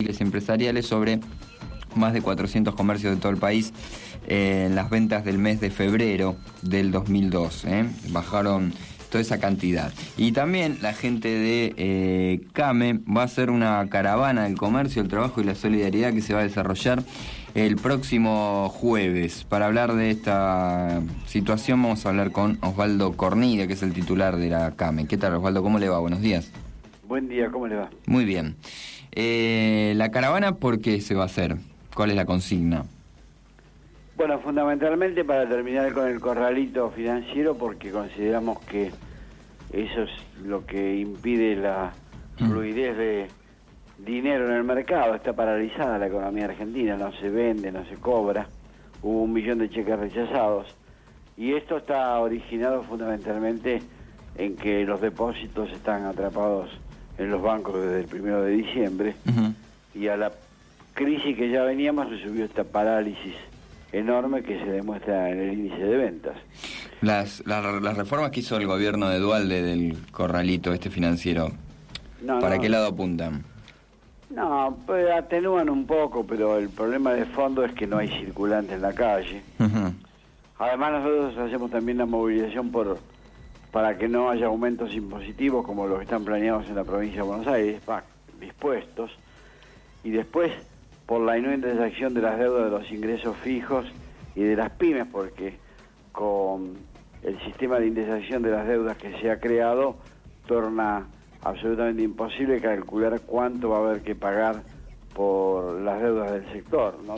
empresariales sobre más de 400 comercios de todo el país en las ventas del mes de febrero del 2002. Bajaron toda esa cantidad. Y también la gente de CAME va a hacer una caravana del comercio, el trabajo y la solidaridad que se va a desarrollar el próximo jueves. Para hablar de esta situación vamos a hablar con Osvaldo Cornide, que es el titular de la CAME. ¿Qué tal, Osvaldo? ¿Cómo le va? Buenos días. Buen día, ¿cómo le va? Muy bien. La caravana, ¿por qué se va a hacer? ¿Cuál es la consigna? Bueno, fundamentalmente para terminar con el corralito financiero, porque consideramos que eso es lo que impide la fluidez de dinero en el mercado. Está paralizada la economía argentina, no se vende, no se cobra. Hubo 1 millón de cheques rechazados. Y esto está originado fundamentalmente en que los depósitos están atrapados en los bancos desde el 1 de diciembre. Y a la crisis que ya veníamos se subió esta parálisis enorme que se demuestra en el índice de ventas. Las reformas que hizo el gobierno de Dualde del corralito financiero, ¿para qué lado apuntan? No, pues atenúan un poco, pero el problema de fondo es que no hay circulante en la calle. Además nosotros hacemos también la movilización para que no haya aumentos impositivos como los que están planeados en la provincia de Buenos Aires, dispuestos, y después por la no indexación de las deudas de los ingresos fijos y de las pymes, porque con el sistema de indexación de las deudas que se ha creado torna absolutamente imposible calcular cuánto va a haber que pagar por las deudas del sector, ¿no?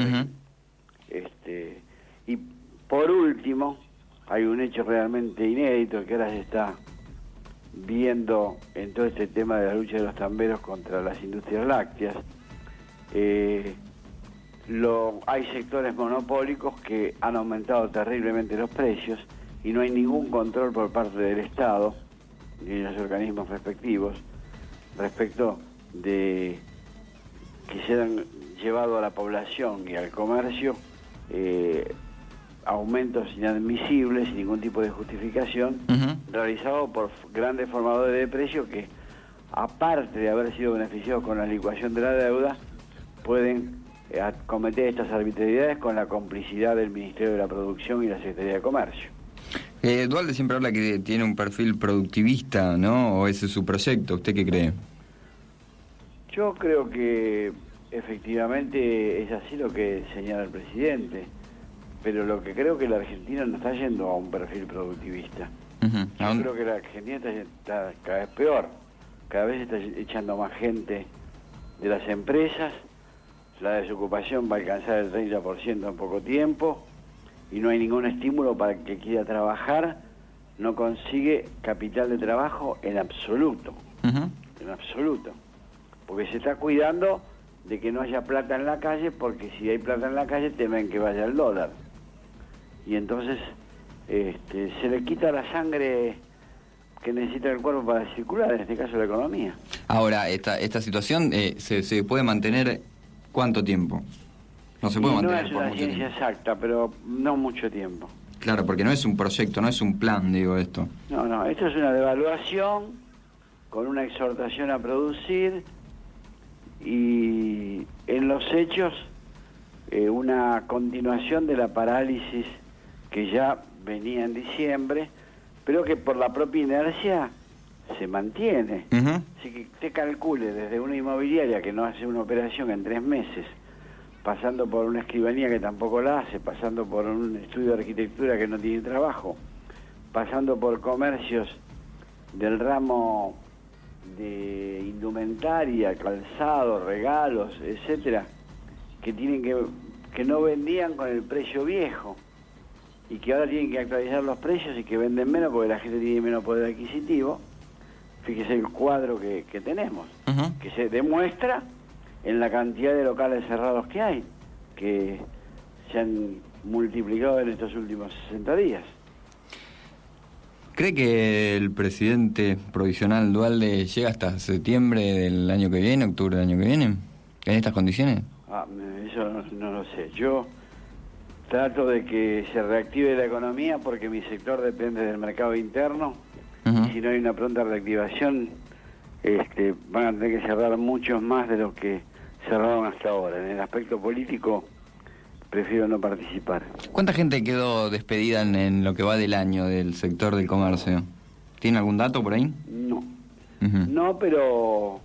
Y por último, hay un hecho realmente inédito que ahora se está viendo en todo este tema de la lucha de los tamberos contra las industrias lácteas. Hay sectores monopólicos que han aumentado terriblemente los precios y no hay ningún control por parte del Estado ni los organismos respectivos respecto de que se han llevado a la población y al comercio aumentos inadmisibles sin ningún tipo de justificación, realizados por grandes formadores de precios que, aparte de haber sido beneficiados con la licuación de la deuda, pueden cometer estas arbitrariedades con la complicidad del Ministerio de la Producción y la Secretaría de Comercio. Dualde siempre habla que tiene un perfil productivista, ¿no? ¿O ese es su proyecto? ¿Usted qué cree? Yo creo que efectivamente es así lo que señala el presidente, pero lo que creo que la Argentina no está yendo a un perfil productivista. Yo creo que la Argentina está cada vez peor, cada vez está echando más gente de las empresas, la desocupación va a alcanzar el 30% en poco tiempo y no hay ningún estímulo para el que quiera trabajar, no consigue capital de trabajo en absoluto, en absoluto, porque se está cuidando de que no haya plata en la calle, porque si hay plata en la calle temen que vaya el dólar y entonces se le quita la sangre que necesita el cuerpo para circular, en este caso la economía. Ahora, esta situación se puede mantener ¿cuánto tiempo? No se puede mantener. No es una ciencia exacta, pero no mucho tiempo. Claro, porque no es un proyecto, no es un plan, digo esto. No, esto es una devaluación con una exhortación a producir y en los hechos una continuación de la parálisis que ya venía en diciembre, pero que por la propia inercia se mantiene. Así que usted calcule desde una inmobiliaria que no hace una operación en 3 meses, pasando por una escribanía que tampoco la hace, pasando por un estudio de arquitectura que no tiene trabajo, pasando por comercios del ramo de indumentaria, calzado, regalos, etcétera, que no vendían con el precio viejo y que ahora tienen que actualizar los precios y que venden menos porque la gente tiene menos poder adquisitivo. Fíjese el cuadro que tenemos, que se demuestra en la cantidad de locales cerrados que hay, que se han multiplicado en estos últimos 60 días. ¿Cree que el presidente provisional Dualde llega hasta septiembre del año que viene, octubre del año que viene, en estas condiciones? Eso no lo sé. Yo trato de que se reactive la economía porque mi sector depende del mercado interno. Y si no hay una pronta reactivación, van a tener que cerrar muchos más de los que cerraron hasta ahora. En el aspecto político prefiero no participar. ¿Cuánta gente quedó despedida en lo que va del año del sector del comercio? ¿Tiene algún dato por ahí? No. Uh-huh. No, pero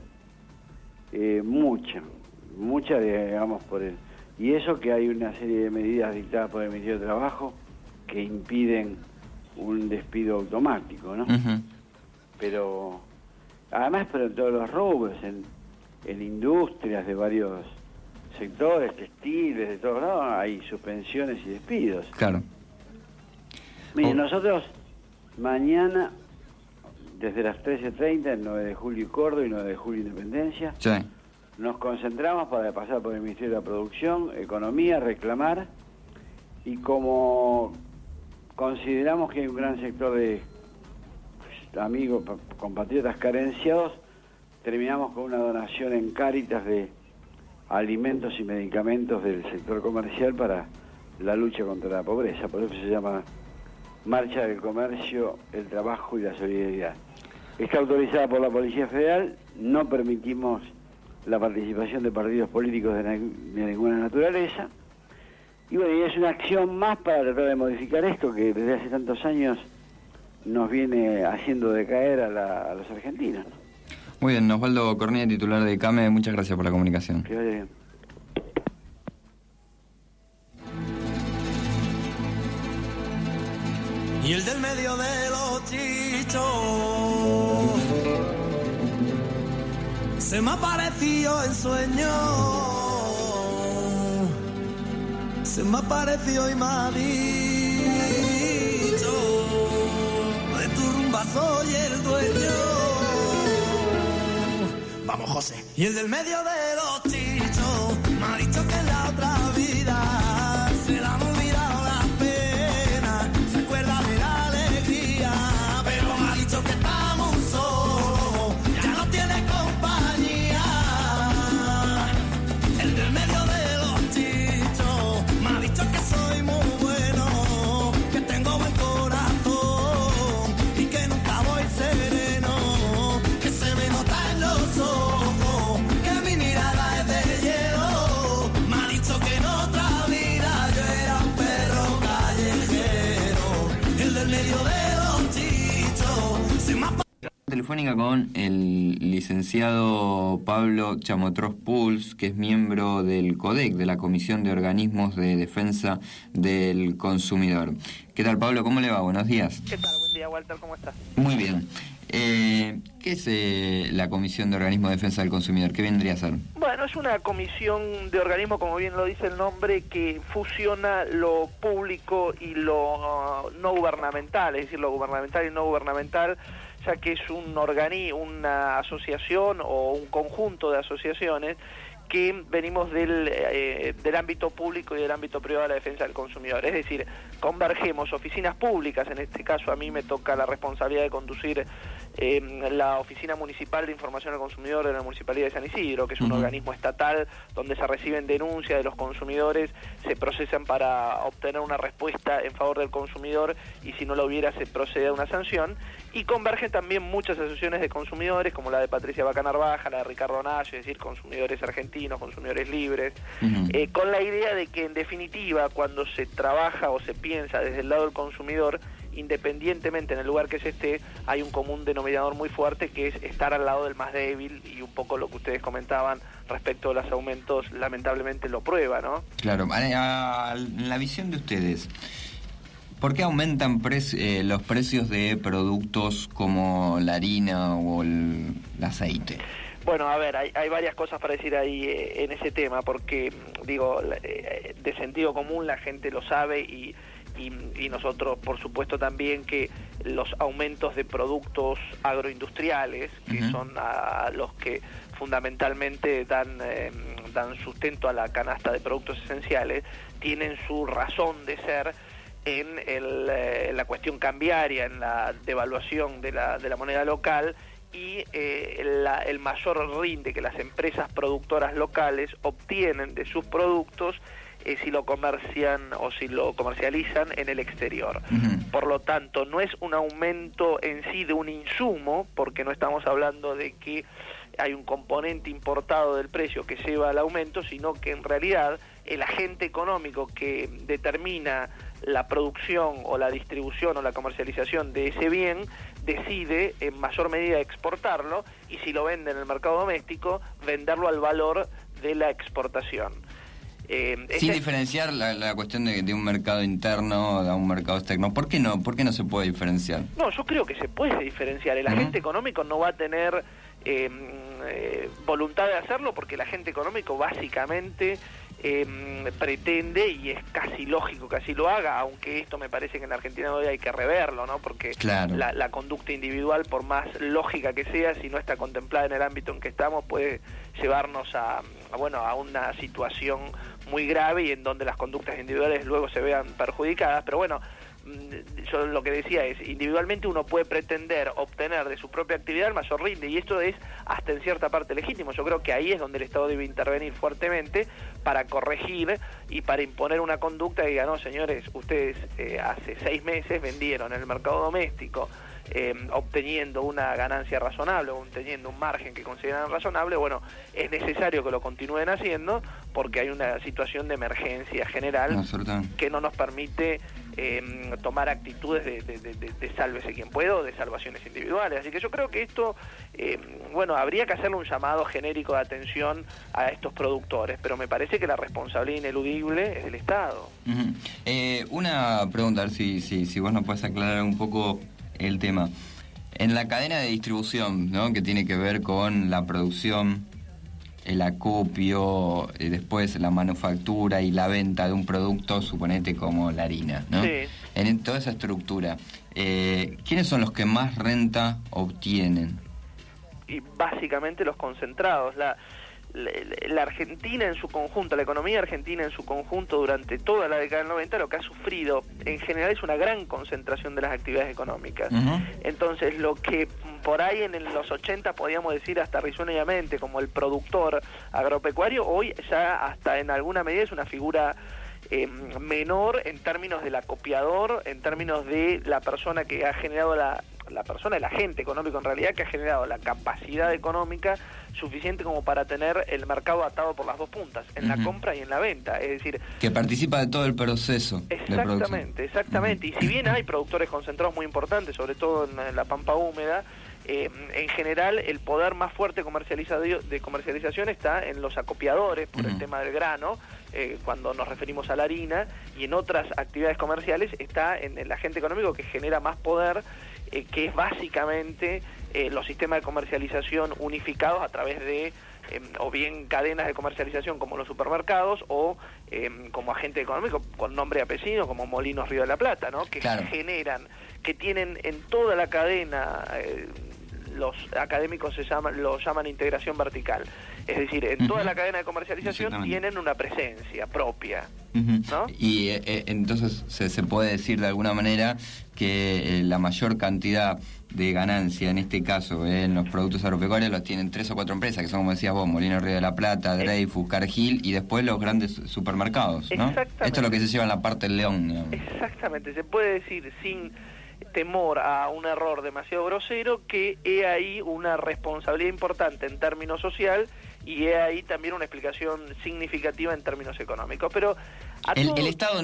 mucha, digamos, por el... Y eso que hay una serie de medidas dictadas por el Ministerio de Trabajo que impiden un despido automático, ¿no? Uh-huh. Pero, además, pero en todos los rubros, en industrias de varios sectores, textiles, de todos lados, hay suspensiones y despidos. Claro. Mire, nosotros mañana, desde las 13:30, el 9 de julio y Córdoba y 9 de julio Independencia, Sí. nos concentramos para pasar por el Ministerio de la Producción, Economía, reclamar, y como consideramos que hay un gran sector de amigos, compatriotas carenciados, terminamos con una donación en Cáritas de alimentos y medicamentos del sector comercial para la lucha contra la pobreza. Por eso se llama Marcha del Comercio, el Trabajo y la Solidaridad. Está autorizada por la Policía Federal, no permitimos la participación de partidos políticos de ninguna naturaleza. Y bueno, y es una acción más para tratar de modificar esto que desde hace tantos años nos viene haciendo decaer a los argentinos, ¿no? Muy bien, Osvaldo Cornía, titular de CAME, muchas gracias por la comunicación. Que vaya bien. Y el del medio de los chichos se me ha parecido en sueño, se me ha parecido y me ha dicho, de tu rumba soy el dueño. Vamos, José. Y el del medio de los chichos me ha dicho que en la otra vida se la han olvidado las penas, se acuerda de la alegría, pero me ha dicho que estamos solos, ya no tiene compañía. El del medio de los chichos me ha dicho que soy muy bueno, que tengo buen corazón y que nunca voy sereno, que se me nota en los ojos, que mi mirada es de hielo. Me ha dicho que en otra vida yo era un perro callejero. El del medio de los chichos se me ha... Telefónica con el licenciado Pablo Chamotros Puls, que es miembro del CODEC, de la Comisión de Organismos de Defensa del Consumidor. ¿Qué tal, Pablo? ¿Cómo le va? Buenos días. ¿Qué tal? Buen día, Walter. ¿Cómo estás? Muy bien. ¿Qué es la Comisión de Organismos de Defensa del Consumidor? ¿Qué vendría a ser? Bueno, es una comisión de organismo, como bien lo dice el nombre, que fusiona lo público y lo no gubernamental, es decir, lo gubernamental y no gubernamental, ya que es una asociación o un conjunto de asociaciones que venimos del ámbito público y del ámbito privado de la defensa del consumidor. Es decir, convergemos oficinas públicas, en este caso a mí me toca la responsabilidad de conducir la Oficina Municipal de Información al Consumidor de la Municipalidad de San Isidro, que es un organismo estatal donde se reciben denuncias de los consumidores, se procesan para obtener una respuesta en favor del consumidor y si no la hubiera se procede a una sanción. Y convergen también muchas asociaciones de consumidores, como la de Patricia Baca Narvaja, la de Ricardo Nayo, es decir, consumidores argentinos, consumidores libres, con la idea de que en definitiva cuando se trabaja o se piensa desde el lado del consumidor, independientemente en el lugar que se esté, hay un común denominador muy fuerte que es estar al lado del más débil, y un poco lo que ustedes comentaban respecto a los aumentos lamentablemente lo prueba, ¿no? Claro, en la visión de ustedes, ¿por qué aumentan los precios de productos como la harina o el aceite? Bueno, a ver, hay varias cosas para decir ahí en ese tema, porque, digo, de sentido común la gente lo sabe y nosotros, por supuesto, también, que los aumentos de productos agroindustriales, que son a los que fundamentalmente dan sustento a la canasta de productos esenciales, tienen su razón de ser en la cuestión cambiaria, en la devaluación de la moneda local y el mayor rinde que las empresas productoras locales obtienen de sus productos si lo comercian o si lo comercializan en el exterior. Por lo tanto, no es un aumento en sí de un insumo, porque no estamos hablando de que hay un componente importado del precio que lleva al aumento, sino que en realidad el agente económico que determina la producción o la distribución o la comercialización de ese bien decide en mayor medida exportarlo, y si lo vende en el mercado doméstico, venderlo al valor de la exportación. Sin diferenciar la cuestión de un mercado interno de un mercado externo. ¿Por qué no? ¿Por qué no se puede diferenciar? No, yo creo que se puede diferenciar. El agente económico no va a tener voluntad de hacerlo, porque el agente económico básicamente pretende, y es casi lógico que así lo haga, aunque esto me parece que en la Argentina hoy hay que reverlo, ¿no? Porque claro, la conducta individual, por más lógica que sea, si no está contemplada en el ámbito en que estamos, puede llevarnos a una situación muy grave y en donde las conductas individuales luego se vean perjudicadas. Pero bueno, yo lo que decía es, individualmente uno puede pretender obtener de su propia actividad el mayor rinde, y esto es hasta en cierta parte legítimo. Yo creo que ahí es donde el Estado debe intervenir fuertemente para corregir y para imponer una conducta que diga, no señores, ustedes hace 6 meses vendieron en el mercado doméstico obteniendo una ganancia razonable, o obteniendo un margen que consideran razonable. Bueno, es necesario que lo continúen haciendo, porque hay una situación de emergencia general que no nos permite tomar actitudes de sálvese quien pueda, o de salvaciones individuales. Así que yo creo que esto, habría que hacerle un llamado genérico de atención a estos productores, pero me parece que la responsabilidad ineludible es del Estado. Una pregunta, a ver si vos nos puedes aclarar un poco el tema. En la cadena de distribución, ¿no?, que tiene que ver con la producción, el acopio, después la manufactura y la venta de un producto, suponete como la harina, ¿no? Sí. En toda esa estructura, ¿quiénes son los que más renta obtienen? Y básicamente los concentrados. La Argentina en su conjunto, la economía argentina en su conjunto durante toda la década del 90, lo que ha sufrido en general es una gran concentración de las actividades económicas. Entonces, lo que por ahí en los 80 podíamos decir hasta risueñamente como el productor agropecuario, hoy ya hasta en alguna medida es una figura menor en términos del acopiador, en términos de la persona que ha generado el agente económico en realidad, que ha generado la capacidad económica suficiente como para tener el mercado atado por las dos puntas, en la compra y en la venta, es decir, que participa de todo el proceso. Exactamente. Y si bien hay productores concentrados muy importantes, sobre todo en la pampa húmeda, en general el poder más fuerte de comercialización está en los acopiadores por el tema del grano, cuando nos referimos a la harina, y en otras actividades comerciales está en el agente económico que genera más poder, que es básicamente los sistemas de comercialización unificados a través de o bien cadenas de comercialización como los supermercados, o como agente económico con nombre y apellido como Molinos Río de la Plata, ¿no? Que generan, que tienen en toda la cadena, los académicos lo llaman integración vertical, es decir, en toda la cadena de comercialización tienen una presencia propia, ¿no? Y entonces se puede decir de alguna manera que la mayor cantidad de ganancia, en este caso en los productos agropecuarios, los tienen 3 o 4 empresas, que son, como decías vos, Molinos Río de la Plata, Dreyfus, Cargill, y después los grandes supermercados, ¿no? Esto es lo que se lleva en la parte del león, digamos. Exactamente, se puede decir sin temor a un error demasiado grosero que he ahí una responsabilidad importante en términos social, y he ahí también una explicación significativa en términos económicos. Pero el Estado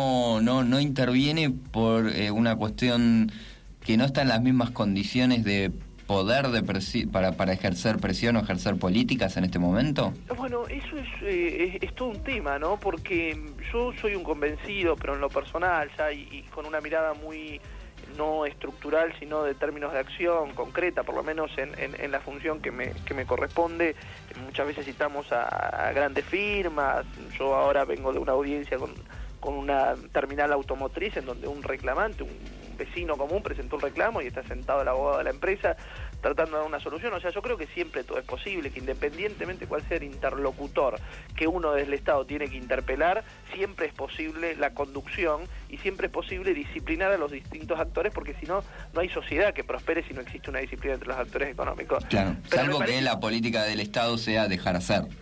no interviene por una cuestión que no está en las mismas condiciones de poder para ejercer presión o ejercer políticas en este momento. Bueno, eso es todo un tema, ¿no? Porque yo soy un convencido, pero en lo personal ya, y con una mirada muy no estructural, sino de términos de acción concreta, por lo menos en la función que me corresponde. Muchas veces citamos a grandes firmas. Yo ahora vengo de una audiencia con una terminal automotriz en donde un reclamante, un vecino común, presentó un reclamo y está sentado el abogado de la empresa tratando de dar una solución. O sea, yo creo que siempre todo es posible, que independientemente cuál sea el interlocutor que uno desde el Estado tiene que interpelar, siempre es posible la conducción y siempre es posible disciplinar a los distintos actores, porque si no, no hay sociedad que prospere si no existe una disciplina entre los actores económicos. Claro, salvo que la política del Estado sea dejar hacer.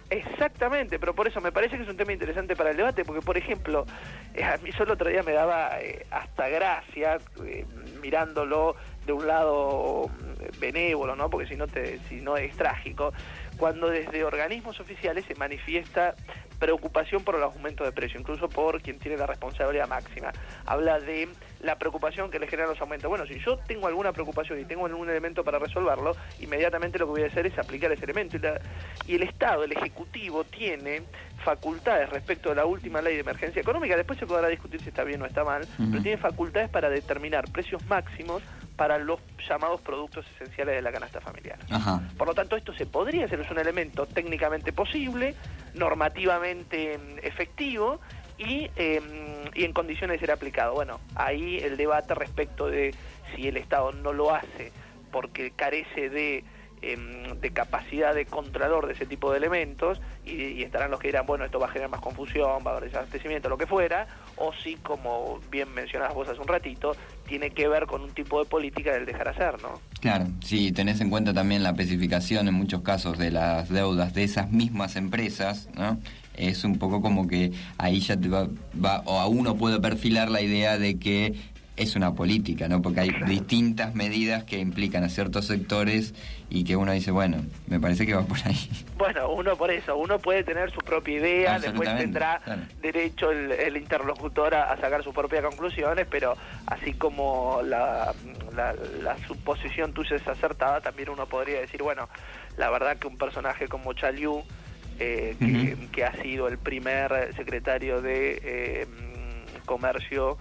Exactamente, pero por eso me parece que es un tema interesante para el debate, porque por ejemplo, a mí solo otro día me daba hasta gracia, mirándolo de un lado benévolo, ¿no? Porque si no es trágico, cuando desde organismos oficiales se manifiesta preocupación por el aumento de precio, incluso por quien tiene la responsabilidad máxima. Habla de la preocupación que le generan los aumentos. Bueno, si yo tengo alguna preocupación y tengo algún elemento para resolverlo, inmediatamente lo que voy a hacer es aplicar ese elemento. Y el Estado, el Ejecutivo, tiene facultades respecto a la última ley de emergencia económica, después se podrá discutir si está bien o está mal, pero tiene facultades para determinar precios máximos para los llamados productos esenciales de la canasta familiar. Ajá. Por lo tanto, esto se podría hacer, es un elemento técnicamente posible, normativamente efectivo y en condiciones de ser aplicado. Bueno, ahí el debate respecto de si el Estado no lo hace porque carece de capacidad de controlador de ese tipo de elementos, y estarán los que dirán, bueno, esto va a generar más confusión, va a haber desabastecimiento, lo que fuera, o si, como bien mencionabas vos hace un ratito, tiene que ver con un tipo de política del dejar hacer, ¿no? Claro, si tenés en cuenta también la especificación en muchos casos de las deudas de esas mismas empresas, ¿no? Es un poco como que ahí ya te va o a uno puede perfilar la idea de que es una política, ¿no? Porque hay distintas medidas que implican a ciertos sectores y que uno dice, bueno, me parece que va por ahí. Bueno, uno puede tener su propia idea, después tendrá derecho el interlocutor a sacar sus propias conclusiones, pero así como la suposición tuya es acertada, también uno podría decir, bueno, la verdad que un personaje como Chaliú, que ha sido el primer secretario de Comercio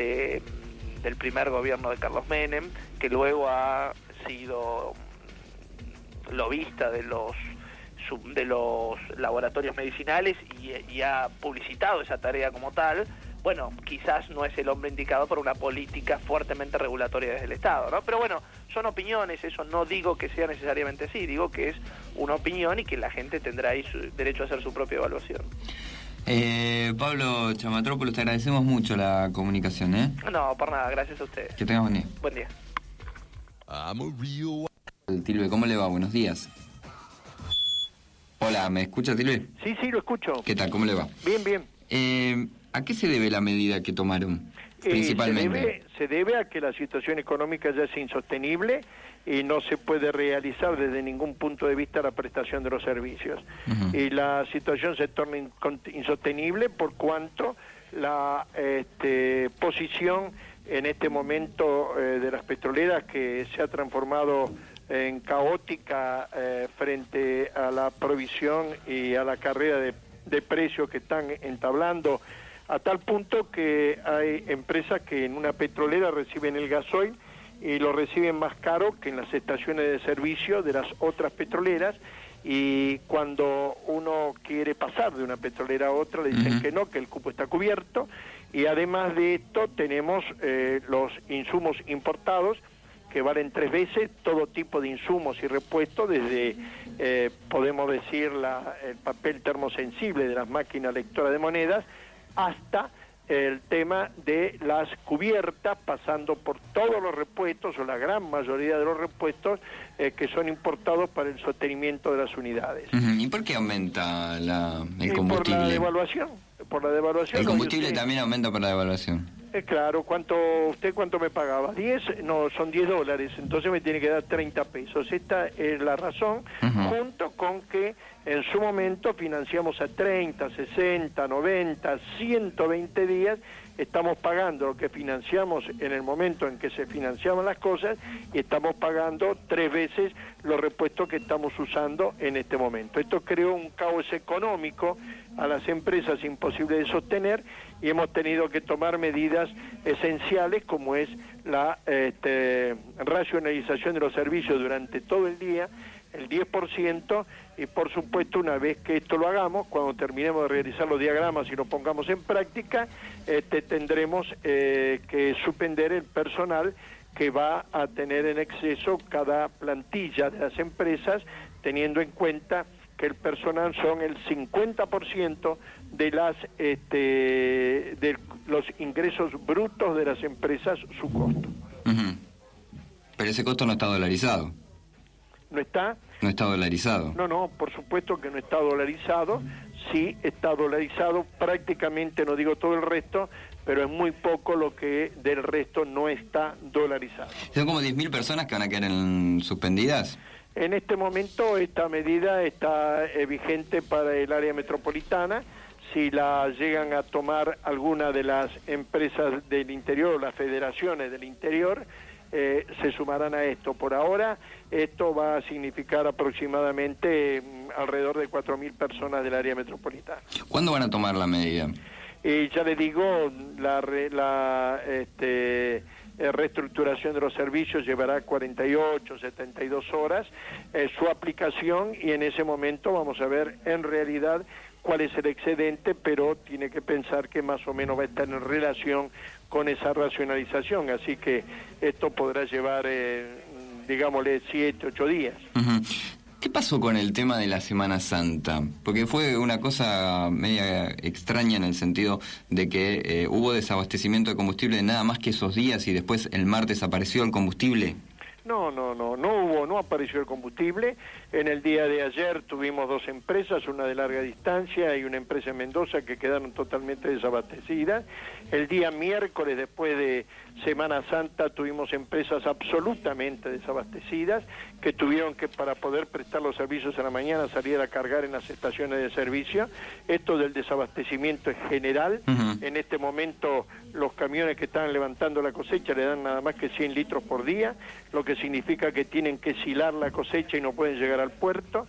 del primer gobierno de Carlos Menem, que luego ha sido lobista de los laboratorios medicinales y ha publicitado esa tarea como tal, bueno, quizás no es el hombre indicado por una política fuertemente regulatoria desde el Estado, ¿no? Pero bueno, son opiniones, eso no digo que sea necesariamente así, digo que es una opinión y que la gente tendrá ahí su derecho a hacer su propia evaluación. Pablo Chamatrópolos, te agradecemos mucho la comunicación, ¿eh? No, por nada, gracias a ustedes. Que tengas buen día. Buen día. Tilbe, ¿cómo le va? Buenos días. Hola, ¿me escucha, Tilbe? Sí, lo escucho. ¿Qué tal? ¿Cómo le va? Bien, bien. ¿A qué se debe la medida que tomaron, principalmente? Se debe a que la situación económica ya es insostenible y no se puede realizar desde ningún punto de vista la prestación de los servicios. Y la situación se torna insostenible por cuanto la posición en este momento de las petroleras, que se ha transformado en caótica frente a la provisión y a la carrera de precios que están entablando, a tal punto que hay empresas que en una petrolera reciben el gasoil y lo reciben más caro que en las estaciones de servicio de las otras petroleras, y cuando uno quiere pasar de una petrolera a otra le dicen que no, que el cupo está cubierto. Y además de esto tenemos los insumos importados, que valen 3 veces, todo tipo de insumos y repuestos, desde, podemos decir, el papel termosensible de las máquinas lectoras de monedas, hasta el tema de las cubiertas, pasando por todos los repuestos, o la gran mayoría de los repuestos que son importados para el sostenimiento de las unidades. ¿Y por qué aumenta el combustible? Por la devaluación. El combustible también aumenta por la devaluación. Claro, ¿usted cuánto me pagaba? 10, no, son $10, entonces me tiene que dar 30 pesos. Esta es la razón, junto con que en su momento financiamos a 30, 60, 90, 120 días, estamos pagando lo que financiamos en el momento en que se financiaban las cosas, y estamos pagando 3 veces los repuestos que estamos usando en este momento. Esto creó un caos económico a las empresas imposible de sostener, y hemos tenido que tomar medidas esenciales, como es la racionalización de los servicios durante todo el día, el 10%, y por supuesto una vez que esto lo hagamos, cuando terminemos de realizar los diagramas y lo pongamos en práctica, tendremos que suspender el personal que va a tener en exceso cada plantilla de las empresas, teniendo en cuenta que el personal son el 50% de los ingresos brutos de las empresas, su costo. Pero ese costo no está dolarizado. no está. No está dolarizado. No, por supuesto que no está dolarizado. Sí está dolarizado prácticamente, no digo todo el resto, pero es muy poco lo que del resto no está dolarizado. Son como 10.000 personas que van a quedar suspendidas. En este momento esta medida está vigente para el área metropolitana. Si la llegan a tomar alguna de las empresas del interior o las federaciones del interior, se sumarán a esto. Por ahora, esto va a significar aproximadamente alrededor de 4.000 personas del área metropolitana. ¿Cuándo van a tomar la medida? Ya le digo, la reestructuración de los servicios llevará 48, 72 horas, su aplicación, y en ese momento vamos a ver en realidad cuál es el excedente, pero tiene que pensar que más o menos va a estar en relación con esa racionalización, así que esto podrá llevar, digámosle, 7, 8 días. Uh-huh. ¿Qué pasó con el tema de la Semana Santa? Porque fue una cosa media extraña en el sentido de que hubo desabastecimiento de combustible nada más que esos días y después el martes apareció el combustible. No apareció el combustible. En el día de ayer tuvimos 2 empresas, una de larga distancia y una empresa en Mendoza, que quedaron totalmente desabastecidas. El día miércoles, después de Semana Santa, tuvimos empresas absolutamente desabastecidas, que tuvieron que, para poder prestar los servicios a la mañana, salir a cargar en las estaciones de servicio. Esto del desabastecimiento es general. Uh-huh. En este momento los camiones que están levantando la cosecha le dan nada más que 100 litros por día, lo que significa que tienen que silar la cosecha y no pueden llegar al puerto.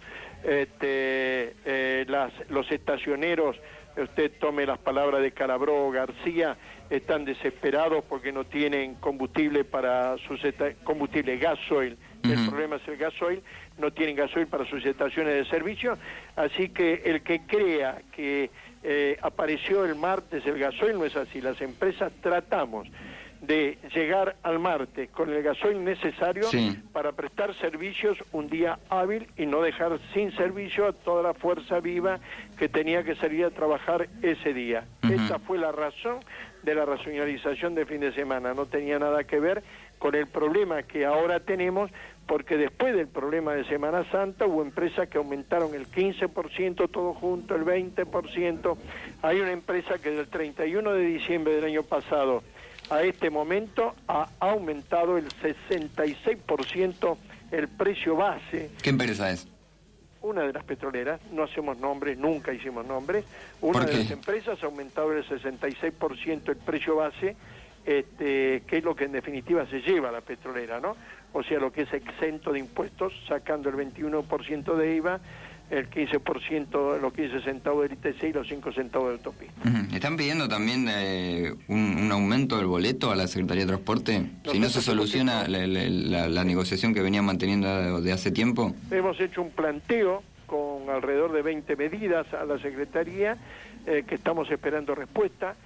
Los estacioneros, usted tome las palabras de Calabró, García, están desesperados porque no tienen combustible para sus combustible, gasoil. Uh-huh. El problema es el gasoil, no tienen gasoil para sus estaciones de servicio, así que el que crea que apareció el martes el gasoil no es así. Las empresas tratamos de llegar al martes con el gasoil necesario, sí, para prestar servicios un día hábil y no dejar sin servicio a toda la fuerza viva que tenía que salir a trabajar ese día. Uh-huh. Esa fue la razón de la racionalización de fin de semana, no tenía nada que ver con el problema que ahora tenemos, porque después del problema de Semana Santa hubo empresas que aumentaron el 15% todo junto, el 20%. Hay una empresa que del 31 de diciembre del año pasado a este momento ha aumentado el 66% el precio base. ¿Qué empresa es? Una de las petroleras, no hacemos nombres, nunca hicimos nombres. Una de las empresas ha aumentado el 66% el precio base, que es lo que en definitiva se lleva a la petrolera, ¿no? O sea, lo que es exento de impuestos, sacando el 21% de IVA, el 15%, los 15 centavos del ITC y los 5 centavos de autopista. Uh-huh. ¿Están pidiendo también un aumento del boleto a la Secretaría de Transporte? Si no se soluciona la negociación que venían manteniendo de hace tiempo. Hemos hecho un planteo con alrededor de 20 medidas a la Secretaría, que estamos esperando respuesta.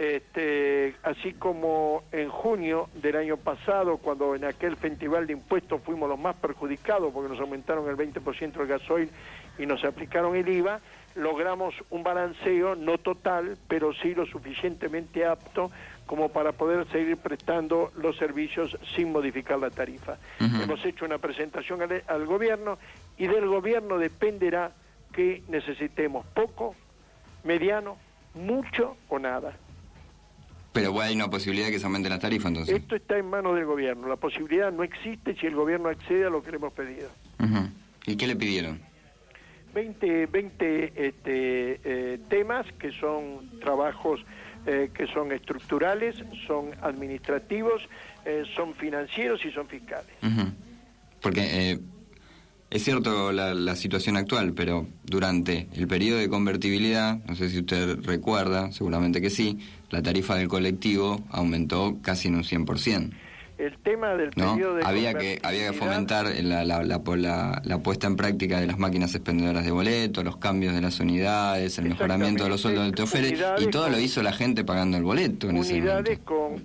Así como en junio del año pasado, cuando en aquel festival de impuestos fuimos los más perjudicados porque nos aumentaron el 20% el gasoil y nos aplicaron el IVA, logramos un balanceo, no total, pero sí lo suficientemente apto como para poder seguir prestando los servicios sin modificar la tarifa. Uh-huh. Hemos hecho una presentación al gobierno y del gobierno dependerá que necesitemos poco, mediano, mucho o nada. Pero hay una posibilidad de que se aumente la tarifa, entonces. Esto está en manos del gobierno. La posibilidad no existe si el gobierno accede a lo que le hemos pedido. Uh-huh. ¿Y qué le pidieron? 20 temas que son trabajos que son estructurales, son administrativos, son financieros y son fiscales. Uh-huh. Porque es cierto la situación actual, pero durante el periodo de convertibilidad, no sé si usted recuerda, seguramente que sí, la tarifa del colectivo aumentó casi en un 100%. El tema del periodo de había que fomentar la puesta en práctica de las máquinas expendedoras de boletos, los cambios de las unidades, el mejoramiento de los sueldos del chofer, y todo lo hizo la gente pagando el boleto en ese momento. Unidades con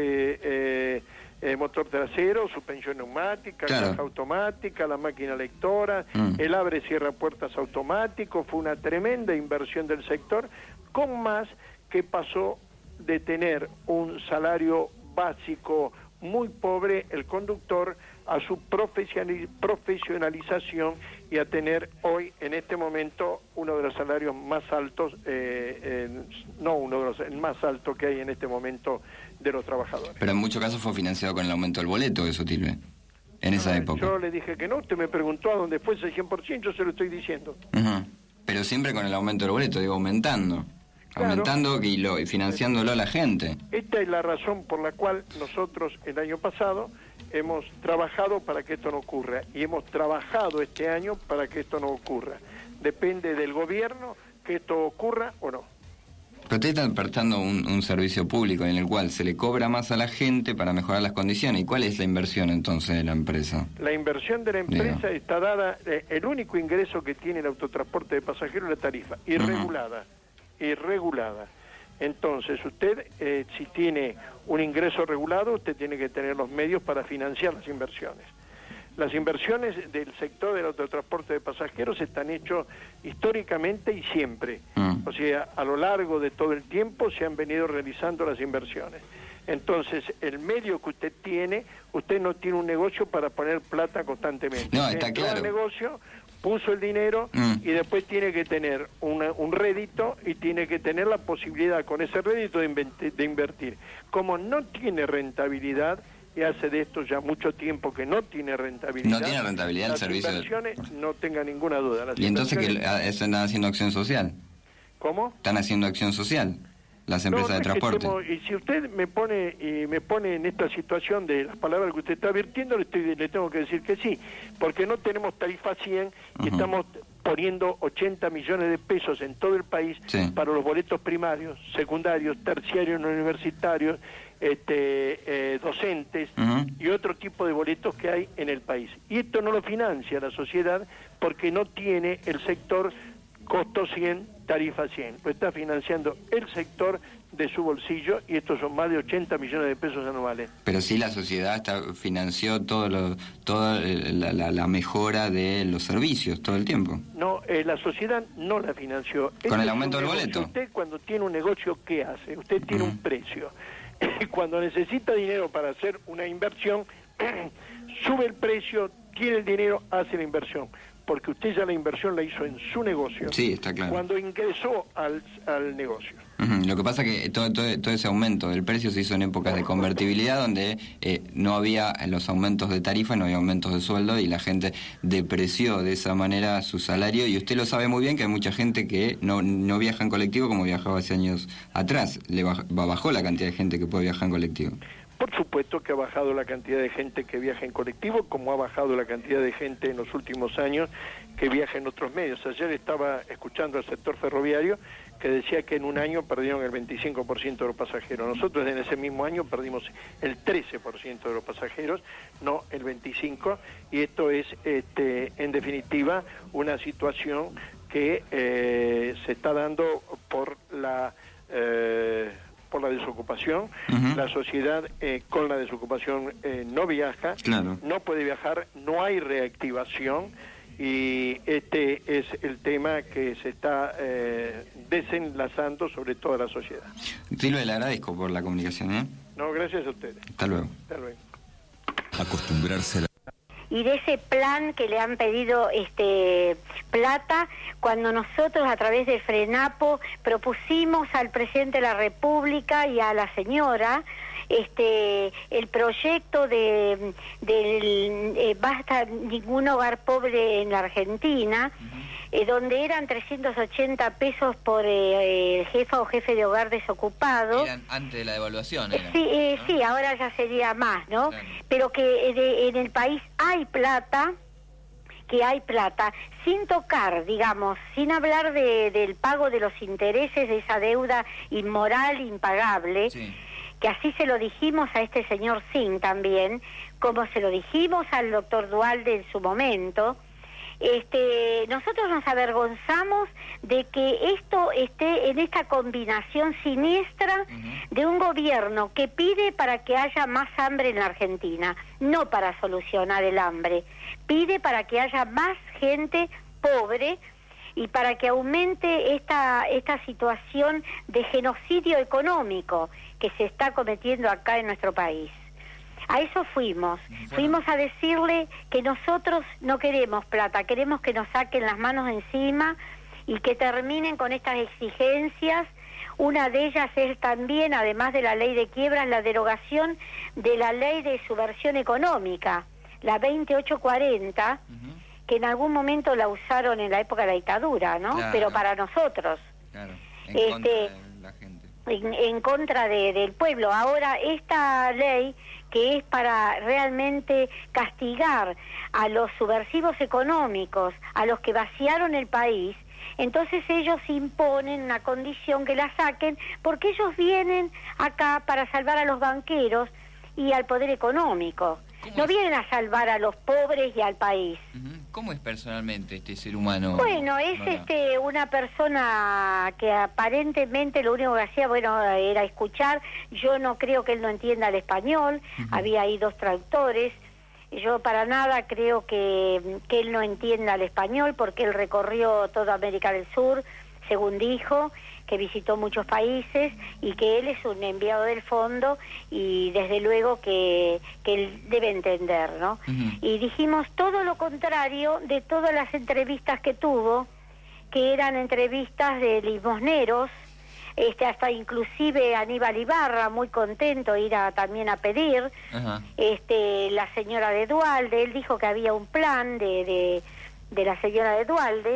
motor trasero, suspensión neumática, claro, caja automática, la máquina lectora, el abre y cierra puertas automático. Fue una tremenda inversión del sector, con más que pasó de tener un salario básico muy pobre el conductor a su profesionalización y a tener hoy, en este momento, uno de los salarios más altos, no uno de los, el más alto que hay en este momento de los trabajadores. Pero en muchos casos fue financiado con el aumento del boleto, eso, Tilbe, en esa época. Yo le dije que no, usted me preguntó a dónde fue ese 100%, yo se lo estoy diciendo. Pero siempre con el aumento del boleto, digo, aumentando. Claro. Aumentando y financiándolo a la gente. Esta es la razón por la cual nosotros el año pasado hemos trabajado para que esto no ocurra y hemos trabajado este año para que esto no ocurra. Depende del gobierno que esto ocurra o no. Pero usted está prestando un servicio público en el cual se le cobra más a la gente para mejorar las condiciones. ¿Y cuál es la inversión entonces de la empresa? La inversión de la empresa está dada, el único ingreso que tiene el autotransporte de pasajeros es la tarifa, irregulada. Entonces usted, si tiene un ingreso regulado, usted tiene que tener los medios para financiar las inversiones. Las inversiones del sector del autotransporte de pasajeros están hechos históricamente y siempre. O sea, a lo largo de todo el tiempo se han venido realizando las inversiones. Entonces, el medio que usted no tiene un negocio para poner plata constantemente. No, está claro. El negocio puso el dinero y después tiene que tener un rédito y tiene que tener la posibilidad con ese rédito de invertir. Como no tiene rentabilidad, y hace de esto ya mucho tiempo que no tiene rentabilidad. No tiene rentabilidad el servicio. Las inversiones, no tenga ninguna duda. ¿Y entonces que están haciendo acción social? ¿Cómo? ¿Están haciendo acción social las empresas de transporte? Y si usted me pone en esta situación de las palabras que usted está advirtiendo, le tengo que decir que sí, porque no tenemos tarifa 100 y estamos poniendo 80 millones de pesos en todo el país para los boletos primarios, secundarios, terciarios, no universitarios, docentes y otro tipo de boletos que hay en el país. Y esto no lo financia la sociedad porque no tiene el sector costo 100, tarifa 100. Lo está financiando el sector de su bolsillo y estos son más de 80 millones de pesos anuales. Pero sí la sociedad financió toda la mejora de los servicios todo el tiempo. No, la sociedad no la financió. ¿Con el aumento del boleto? Usted cuando tiene un negocio, ¿qué hace? Usted tiene un precio. Cuando necesita dinero para hacer una inversión, sube el precio, tiene el dinero, hace la inversión. Porque usted ya la inversión la hizo en su negocio. Sí, está claro. Cuando ingresó al negocio. Lo que pasa es que todo ese aumento del precio se hizo en épocas de convertibilidad donde no había los aumentos de tarifa, no había aumentos de sueldo y la gente depreció de esa manera su salario. Y usted lo sabe muy bien que hay mucha gente que no viaja en colectivo como viajaba hace años atrás. Bajó la cantidad de gente que puede viajar en colectivo. Por supuesto que ha bajado la cantidad de gente que viaja en colectivo, como ha bajado la cantidad de gente en los últimos años que viaja en otros medios. Ayer estaba escuchando al sector ferroviario que decía que en un año perdieron el 25% de los pasajeros. Nosotros en ese mismo año perdimos el 13% de los pasajeros, no el 25%, y esto es, en definitiva, una situación que se está dando por la desocupación. La sociedad con la desocupación no viaja, no puede viajar, no hay reactivación y este es el tema que se está desenlazando sobre toda la sociedad. Tilbe, le agradezco por la comunicación. No, gracias a ustedes. Hasta luego. Hasta luego. Acostumbrarse a la... Y de ese plan que le han pedido plata, cuando nosotros a través de Frenapo propusimos al presidente de la República y a la señora el proyecto del basta ningún hogar pobre en la Argentina, donde eran 380 pesos por jefa o jefe de hogar desocupado. Eran antes de la devaluación. Sí, ¿no? Sí, ahora ya sería más, ¿no? Claro. Pero que en el país hay plata, sin tocar, digamos, sin hablar del pago de los intereses de esa deuda inmoral, impagable, que así se lo dijimos a este señor Singh también, como se lo dijimos al doctor Duhalde en su momento. Nosotros nos avergonzamos de que esto esté en esta combinación siniestra de un gobierno que pide para que haya más hambre en la Argentina, no para solucionar el hambre, pide para que haya más gente pobre y para que aumente esta situación de genocidio económico que se está cometiendo acá en nuestro país. A eso fuimos. Fuimos a decirle que nosotros no queremos plata, queremos que nos saquen las manos de encima y que terminen con estas exigencias. Una de ellas es también, además de la ley de quiebras, la derogación de la ley de subversión económica, la 2840, que en algún momento la usaron en la época de la dictadura, ¿no? Claro. Pero para nosotros. Claro, en contra de la gente. En contra del pueblo. Ahora, esta ley, que es para realmente castigar a los subversivos económicos, a los que vaciaron el país, entonces ellos imponen una condición que la saquen, porque ellos vienen acá para salvar a los banqueros y al poder económico. No vienen a salvar a los pobres y al país. ¿Cómo es personalmente este ser humano? Bueno, es una persona que aparentemente lo único que hacía, era escuchar. Yo no creo que él no entienda el español. Había ahí 2 traductores. Yo para nada creo que él no entienda el español, porque él recorrió toda América del Sur, según dijo, que visitó muchos países y que él es un enviado del fondo y desde luego que él debe entender, ¿no? Y dijimos todo lo contrario de todas las entrevistas que tuvo, que eran entrevistas de limosneros, hasta inclusive Aníbal Ibarra, muy contento, también a pedir, la señora de Duhalde, él dijo que había un plan de la señora de Duhalde,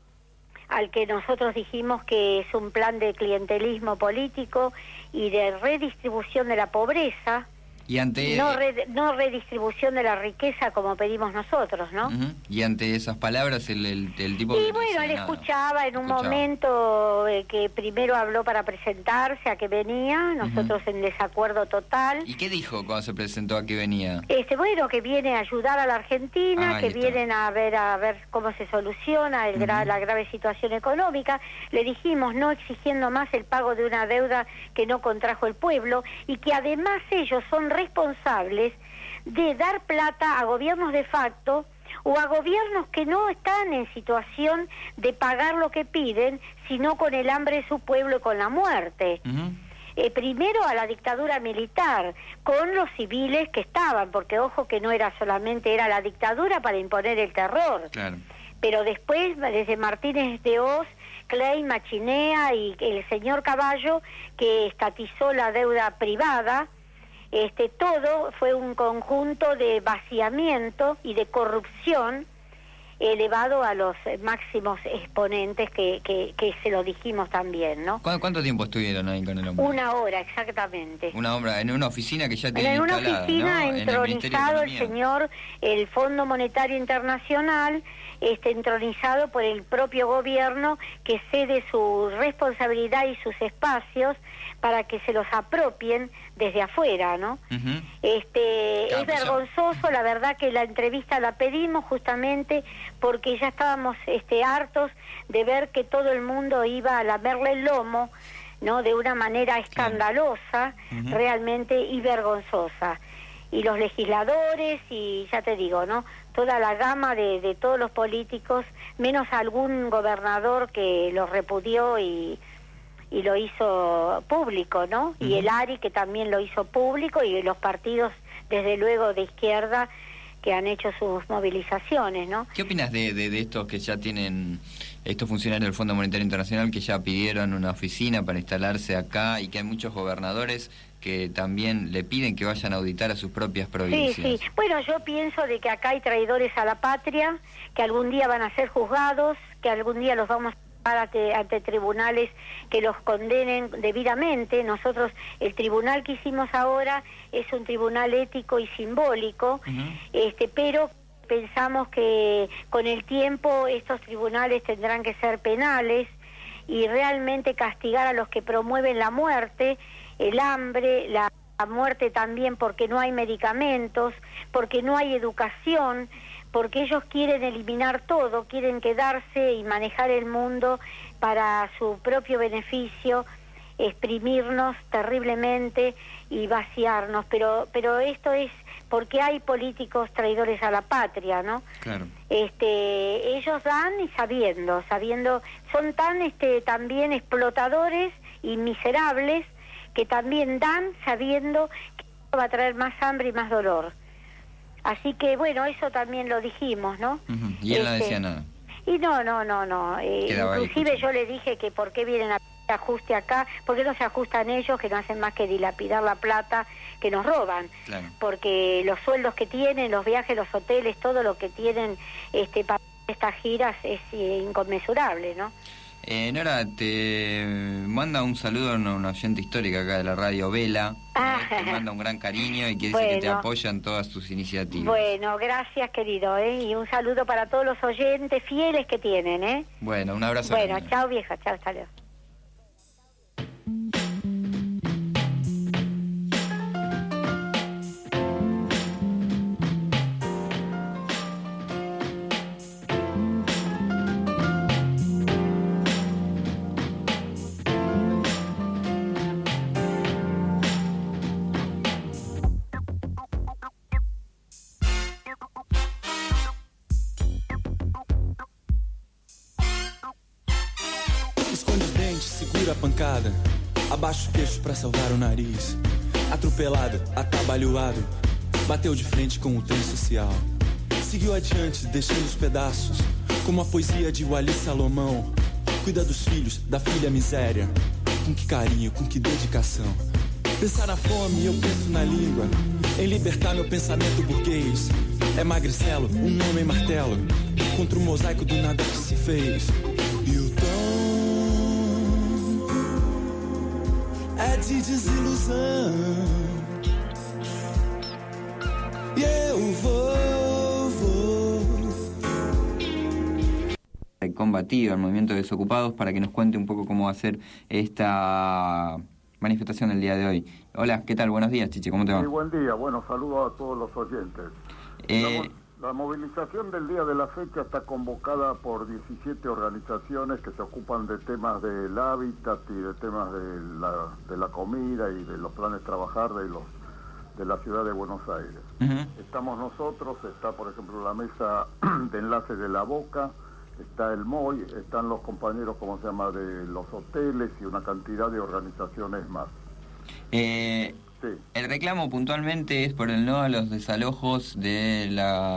al que nosotros dijimos que es un plan de clientelismo político y de redistribución de la pobreza, y ante no redistribución de la riqueza como pedimos nosotros, ¿no? Y ante esas palabras el tipo... Y bueno, él escuchaba en un momento que primero habló para presentarse a que venía, nosotros en desacuerdo total. ¿Y qué dijo cuando se presentó a que venía? Bueno, que viene a ayudar a la Argentina, que vienen a ver cómo se soluciona la grave situación económica. Le dijimos, no exigiendo más el pago de una deuda que no contrajo el pueblo, y que además ellos son responsables de dar plata a gobiernos de facto o a gobiernos que no están en situación de pagar lo que piden, sino con el hambre de su pueblo y con la muerte. Primero a la dictadura militar, con los civiles que estaban, porque ojo que no era solamente la dictadura para imponer el terror, pero después desde Martínez de Hoz, Klein, Machinea y el señor Caballo, que estatizó la deuda privada. Todo fue un conjunto de vaciamiento y de corrupción elevado a los máximos exponentes que se lo dijimos también, ¿no? ¿Cuánto tiempo estuvieron ahí con el hombre? 1 hora, exactamente. Una obra en una oficina que ya tiene instalada, en una oficina, ¿no? entronizado el señor, el Fondo Monetario Internacional, entronizado por el propio gobierno, que cede su responsabilidad y sus espacios para que se los apropien desde afuera, ¿no? Es vergonzoso, la verdad que la entrevista la pedimos justamente porque ya estábamos hartos de ver que todo el mundo iba a lamerle el lomo, ¿no? De una manera escandalosa, realmente, y vergonzosa. Y los legisladores, y ya te digo, ¿no? Toda la gama de todos los políticos, menos algún gobernador que los repudió y lo hizo público, ¿no? Y el ARI, que también lo hizo público, y los partidos, desde luego, de izquierda, que han hecho sus movilizaciones, ¿no? ¿Qué opinas de estos que ya tienen, estos funcionarios del Fondo Monetario Internacional, que ya pidieron una oficina para instalarse acá, y que hay muchos gobernadores que también le piden que vayan a auditar a sus propias provincias? Sí. Bueno, yo pienso de que acá hay traidores a la patria, que algún día van a ser juzgados, que algún día los vamos ante tribunales que los condenen debidamente. Nosotros, el tribunal que hicimos ahora es un tribunal ético y simbólico, pero pensamos que con el tiempo estos tribunales tendrán que ser penales y realmente castigar a los que promueven la muerte, el hambre, la muerte también, porque no hay medicamentos, porque no hay educación, porque ellos quieren eliminar todo, quieren quedarse y manejar el mundo para su propio beneficio, exprimirnos terriblemente y vaciarnos, pero esto es porque hay políticos traidores a la patria, ¿no? Claro. Ellos dan y sabiendo, son tan también explotadores y miserables, que también dan sabiendo que va a traer más hambre y más dolor. Así que, bueno, eso también lo dijimos, ¿no? Y él no decía nada. Y no. Inclusive yo le dije que por qué vienen a ajuste acá, por qué no se ajustan ellos, que no hacen más que dilapidar la plata que nos roban. Claro. Porque los sueldos que tienen, los viajes, los hoteles, todo lo que tienen para estas giras es inconmensurable, ¿no? Nora, te manda un saludo a una oyente histórica acá de la radio, Vela. Te manda un gran cariño y que dice que te apoyan todas tus iniciativas. Bueno, gracias, querido, y un saludo para todos los oyentes fieles que tienen, Bueno, un abrazo. Bueno, chao, vieja, chao, hasta luego. Pancada, abaixa o queixo pra salvar o nariz. Atropelado, atabalhoado, bateu de frente com o trem social. Seguiu adiante, deixando os pedaços, como a poesia de Wally Salomão. Cuida dos filhos, da filha miséria. Com que carinho, com que dedicação. Pensar na fome, eu penso na língua. Em libertar meu pensamento burguês. É magricelo, um homem martelo, contra o mosaico do nada que se fez. E o tom é de desilusão. E eu vou. Combatido al movimiento de desocupados para que nos cuente un poco cómo va a ser esta manifestación del día de hoy. Hola, ¿qué tal? Buenos días, Chiche, ¿cómo te va? Sí, buen día. Bueno, saludos a todos los oyentes. La movilización del día de la fecha está convocada por 17 organizaciones que se ocupan de temas del hábitat y de temas de la comida y de los planes trabajar de la ciudad de Buenos Aires. Estamos nosotros, está por ejemplo la mesa de enlace de La Boca, está el MOI, están los compañeros, ¿cómo se llama?, de los hoteles y una cantidad de organizaciones más. Sí. El reclamo puntualmente es por el no a los desalojos de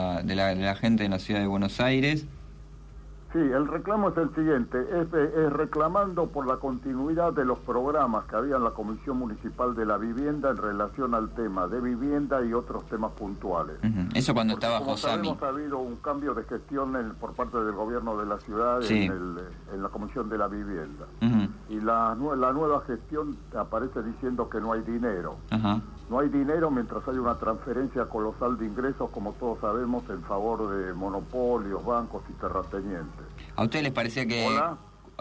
la gente en la ciudad de Buenos Aires. Sí, el reclamo es el siguiente, es reclamando por la continuidad de los programas que había en la Comisión Municipal de la Vivienda en relación al tema de vivienda y otros temas puntuales. Eso cuando porque, estaba como Josami. sabemos, ha habido un cambio de gestión por parte del gobierno de la ciudad en la Comisión de la Vivienda. Y la nueva gestión aparece diciendo que no hay dinero. No hay dinero mientras hay una transferencia colosal de ingresos, como todos sabemos, en favor de monopolios, bancos y terratenientes. ¿A ustedes les parecía que... Hola.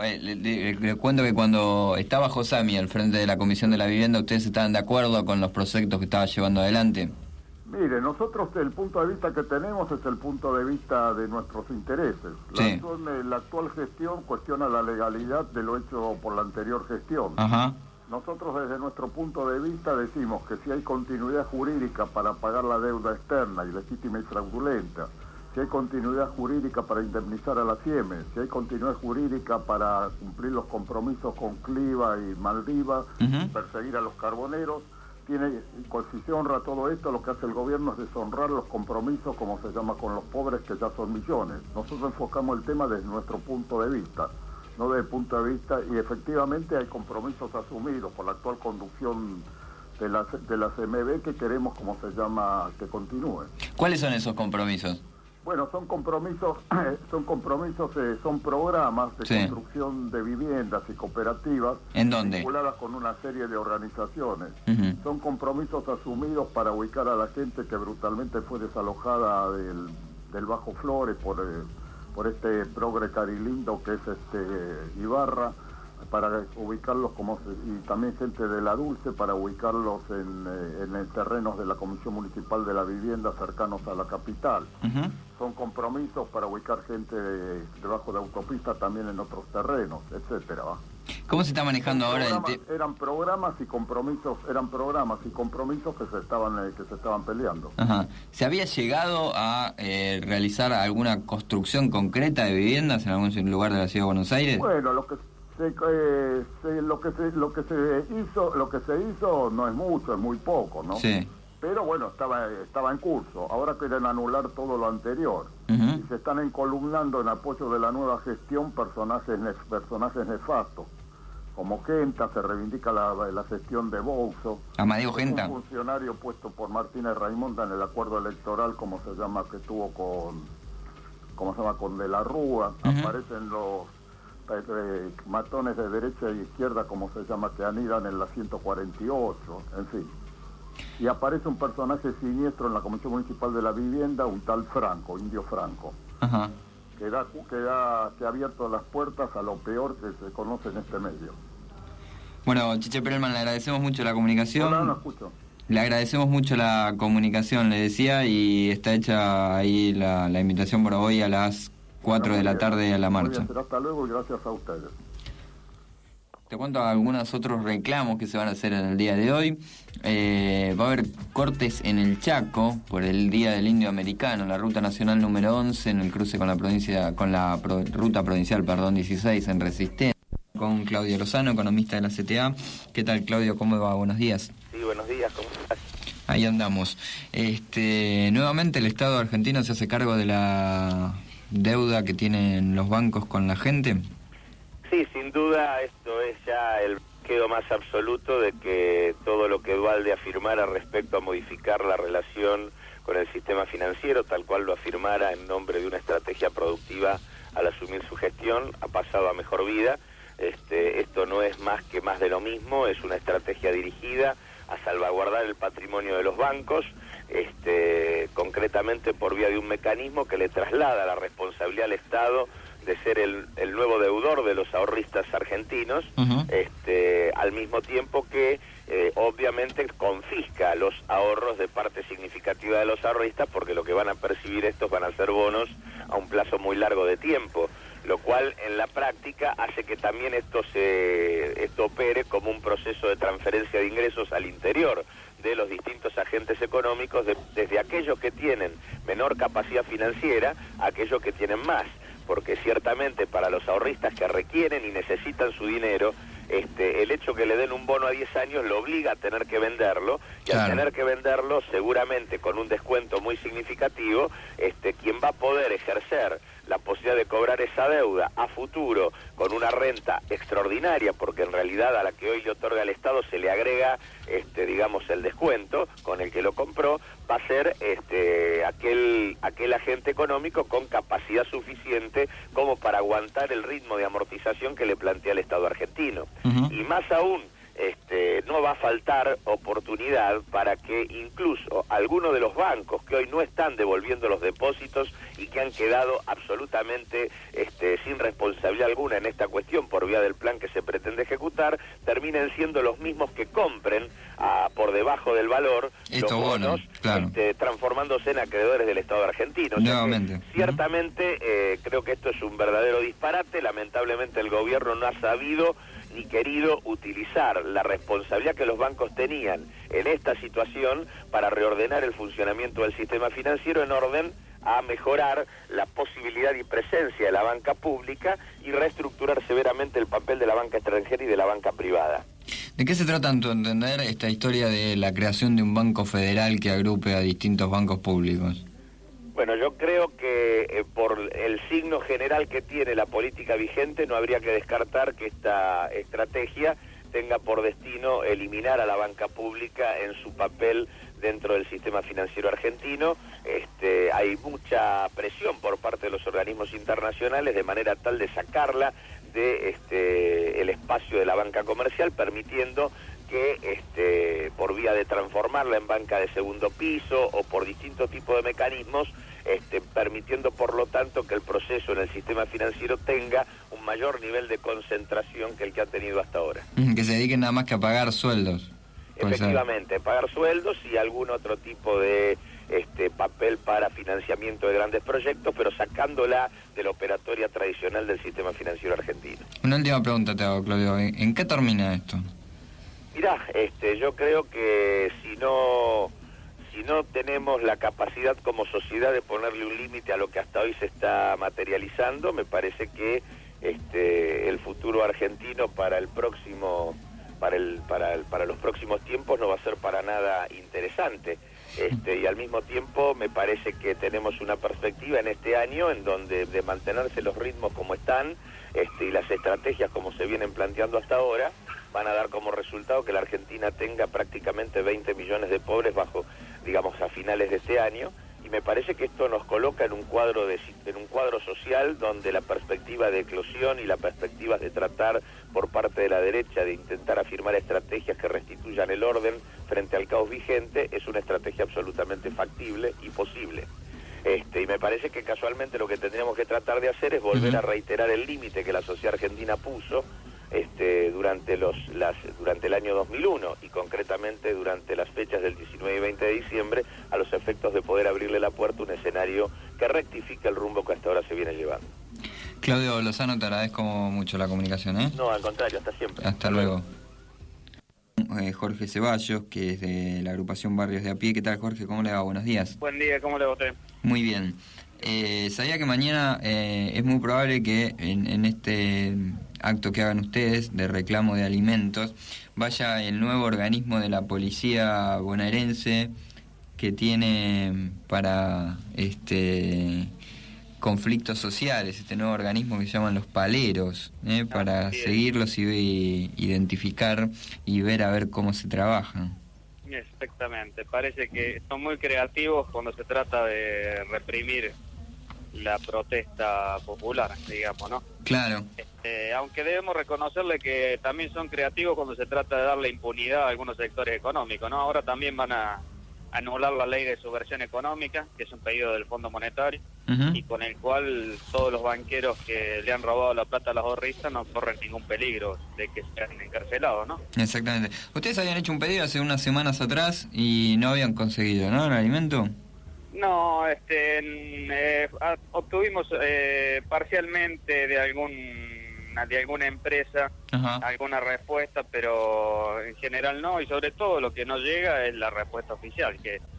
Le cuento que cuando estaba Josami al frente de la Comisión de la Vivienda, ¿ustedes estaban de acuerdo con los proyectos que estaba llevando adelante? Mire, nosotros el punto de vista que tenemos es el punto de vista de nuestros intereses. La actual gestión cuestiona la legalidad de lo hecho por la anterior gestión. Nosotros desde nuestro punto de vista decimos que si hay continuidad jurídica para pagar la deuda externa, ilegítima y fraudulenta, si hay continuidad jurídica para indemnizar a la Siemens, si hay continuidad jurídica para cumplir los compromisos con Cliva y Maldiva, perseguir a los carboneros, si se honra todo esto, lo que hace el gobierno es deshonrar los compromisos, como se llama, con los pobres, que ya son millones. Nosotros enfocamos el tema desde nuestro punto de vista, no desde el punto de vista, y efectivamente hay compromisos asumidos por la actual conducción de la CMB que queremos, como se llama, que continúe. ¿Cuáles son esos compromisos? Bueno, son programas de construcción de viviendas y cooperativas. ¿En dónde? Vinculadas con una serie de organizaciones. Son compromisos asumidos para ubicar a la gente que brutalmente fue desalojada del Bajo Flores por este progre carilindo que es Ibarra, para ubicarlos y también gente de La Dulce, para ubicarlos en terrenos de la Comisión Municipal de la Vivienda cercanos a la capital. Son compromisos para ubicar gente debajo de autopista también en otros terrenos, etcétera. ¿Cómo se está manejando ahora el tema? Eran programas y compromisos que se estaban peleando. ¿Se había llegado a realizar alguna construcción concreta de viviendas en algún lugar de la ciudad de Buenos Aires? Bueno, lo que se hizo no es mucho, es muy poco, ¿no? Sí. pero bueno, estaba en curso. Ahora quieren anular todo lo anterior. Y se están encolumnando en apoyo de la nueva gestión personajes nefastos. Como Genta, se reivindica la gestión de Bouzo. Amadeo Genta. Un funcionario puesto por Martínez Raimonda en el acuerdo electoral, como se llama, que tuvo con De la Rúa. Aparecen los matones de derecha e izquierda, como se llama, que anidan en la 148, en fin. Y aparece un personaje siniestro en la Comisión Municipal de la Vivienda, un tal Franco, Indio Franco, que ha abierto las puertas a lo peor que se conoce en este medio. Bueno, Chiche Perelman, le agradecemos mucho la comunicación. No escucho. Le agradecemos mucho la comunicación, le decía, y está hecha ahí la invitación para hoy a las 4 de la tarde a la marcha. Hasta luego y gracias a ustedes. Te cuento algunos otros reclamos que se van a hacer en el día de hoy. Va a haber cortes en el Chaco por el Día del Indio Americano, la ruta nacional número 11 en el cruce con la ruta provincial 16 en Resistencia. Con Claudio Lozano, economista de la CTA. ¿Qué tal, Claudio? ¿Cómo va? Buenos días. Sí, buenos días, ¿cómo estás? Ahí andamos. Nuevamente el Estado argentino se hace cargo de la deuda que tienen los bancos con la gente. Sí, sin duda esto es ya el quedo más absoluto de que todo lo que Duhalde afirmara respecto a modificar la relación con el sistema financiero, tal cual lo afirmara en nombre de una estrategia productiva al asumir su gestión, ha pasado a mejor vida. Esto no es más que más de lo mismo, es una estrategia dirigida a salvaguardar el patrimonio de los bancos, concretamente por vía de un mecanismo que le traslada la responsabilidad al Estado de ser el nuevo deudor de los ahorristas argentinos, al mismo tiempo que obviamente confisca los ahorros de parte significativa de los ahorristas, porque lo que van a percibir estos van a ser bonos a un plazo muy largo de tiempo, lo cual en la práctica hace que también esto opere como un proceso de transferencia de ingresos al interior de los distintos agentes económicos, desde aquellos que tienen menor capacidad financiera a aquellos que tienen más, porque ciertamente para los ahorristas que requieren y necesitan su dinero, el hecho que le den un bono a 10 años lo obliga a tener que venderlo, y al tener que venderlo, seguramente con un descuento muy significativo, quien va a poder ejercer la posibilidad de cobrar esa deuda a futuro con una renta extraordinaria, porque en realidad a la que hoy le otorga el Estado se le agrega, digamos, el descuento con el que lo compró, va a ser aquel agente económico con capacidad suficiente como para aguantar el ritmo de amortización que le plantea el Estado argentino. Y más aún, no va a faltar oportunidad para que incluso algunos de los bancos que hoy no están devolviendo los depósitos y que han quedado absolutamente sin responsabilidad alguna en esta cuestión por vía del plan que se pretende ejecutar, terminen siendo los mismos que compren por debajo del valor los bonos, transformándose en acreedores del Estado argentino. Nuevamente. Ciertamente creo que esto es un verdadero disparate. Lamentablemente el gobierno no ha sabido ni querido utilizar la responsabilidad que los bancos tenían en esta situación para reordenar el funcionamiento del sistema financiero en orden a mejorar la posibilidad y presencia de la banca pública y reestructurar severamente el papel de la banca extranjera y de la banca privada. ¿De qué se trata, en tu entender, esta historia de la creación de un banco federal que agrupe a distintos bancos públicos? Bueno, yo creo que por el signo general que tiene la política vigente no habría que descartar que esta estrategia tenga por destino eliminar a la banca pública en su papel dentro del sistema financiero argentino. Hay mucha presión por parte de los organismos internacionales de manera tal de sacarla de el espacio de la banca comercial, permitiendo que por vía de transformarla en banca de segundo piso o por distintos tipos de mecanismos, permitiendo por lo tanto que el proceso en el sistema financiero tenga un mayor nivel de concentración que el que ha tenido hasta ahora. Que se dediquen nada más que a pagar sueldos. Efectivamente, pagar sueldos y algún otro tipo de papel para financiamiento de grandes proyectos, pero sacándola de la operatoria tradicional del sistema financiero argentino. Una última pregunta te hago, Claudio. ¿En qué termina esto? Mirá, yo creo que si no tenemos la capacidad como sociedad de ponerle un límite a lo que hasta hoy se está materializando, me parece que el futuro argentino para el próximo para los próximos tiempos no va a ser para nada interesante. Y al mismo tiempo me parece que tenemos una perspectiva en este año en donde de mantenerse los ritmos como están y las estrategias como se vienen planteando hasta ahora van a dar como resultado que la Argentina tenga prácticamente 20 millones de pobres a finales de este año, y me parece que esto nos coloca en un cuadro social donde la perspectiva de eclosión y la perspectiva de tratar por parte de la derecha de intentar afirmar estrategias que restituyan el orden frente al caos vigente es una estrategia absolutamente factible y posible. Y me parece que casualmente lo que tendríamos que tratar de hacer es volver a reiterar el límite que la sociedad argentina puso durante el año 2001 y concretamente durante las fechas del 19 y 20 de diciembre a los efectos de poder abrirle la puerta a un escenario que rectifique el rumbo que hasta ahora se viene llevando. Claudio Lozano, te agradezco mucho la comunicación, ¿eh? No, al contrario, hasta siempre. Hasta luego. Jorge Ceballos, que es de la agrupación Barrios de a Pie. ¿Qué tal, Jorge? ¿Cómo le va? Buenos días. Buen día, ¿cómo le va usted? Muy bien. Sabía que mañana es muy probable que en este acto que hagan ustedes de reclamo de alimentos vaya el nuevo organismo de la policía bonaerense que tiene para conflictos sociales, este nuevo organismo que se llaman los paleros, para seguirlos y identificar y ver a ver cómo se trabajan. Exactamente, parece que son muy creativos cuando se trata de reprimir la protesta popular, digamos, ¿no? Claro. Aunque debemos reconocerle que también son creativos cuando se trata de darle impunidad a algunos sectores económicos, ¿no? Ahora también van a anular la ley de subversión económica, que es un pedido del Fondo Monetario, y con el cual todos los banqueros que le han robado la plata a las ahorristas no corren ningún peligro de que sean encarcelados, ¿no? Exactamente. Ustedes habían hecho un pedido hace unas semanas atrás y no habían conseguido, ¿no?, el alimento. No, obtuvimos parcialmente de alguna empresa alguna respuesta, pero en general no, y sobre todo lo que no llega es la respuesta oficial, que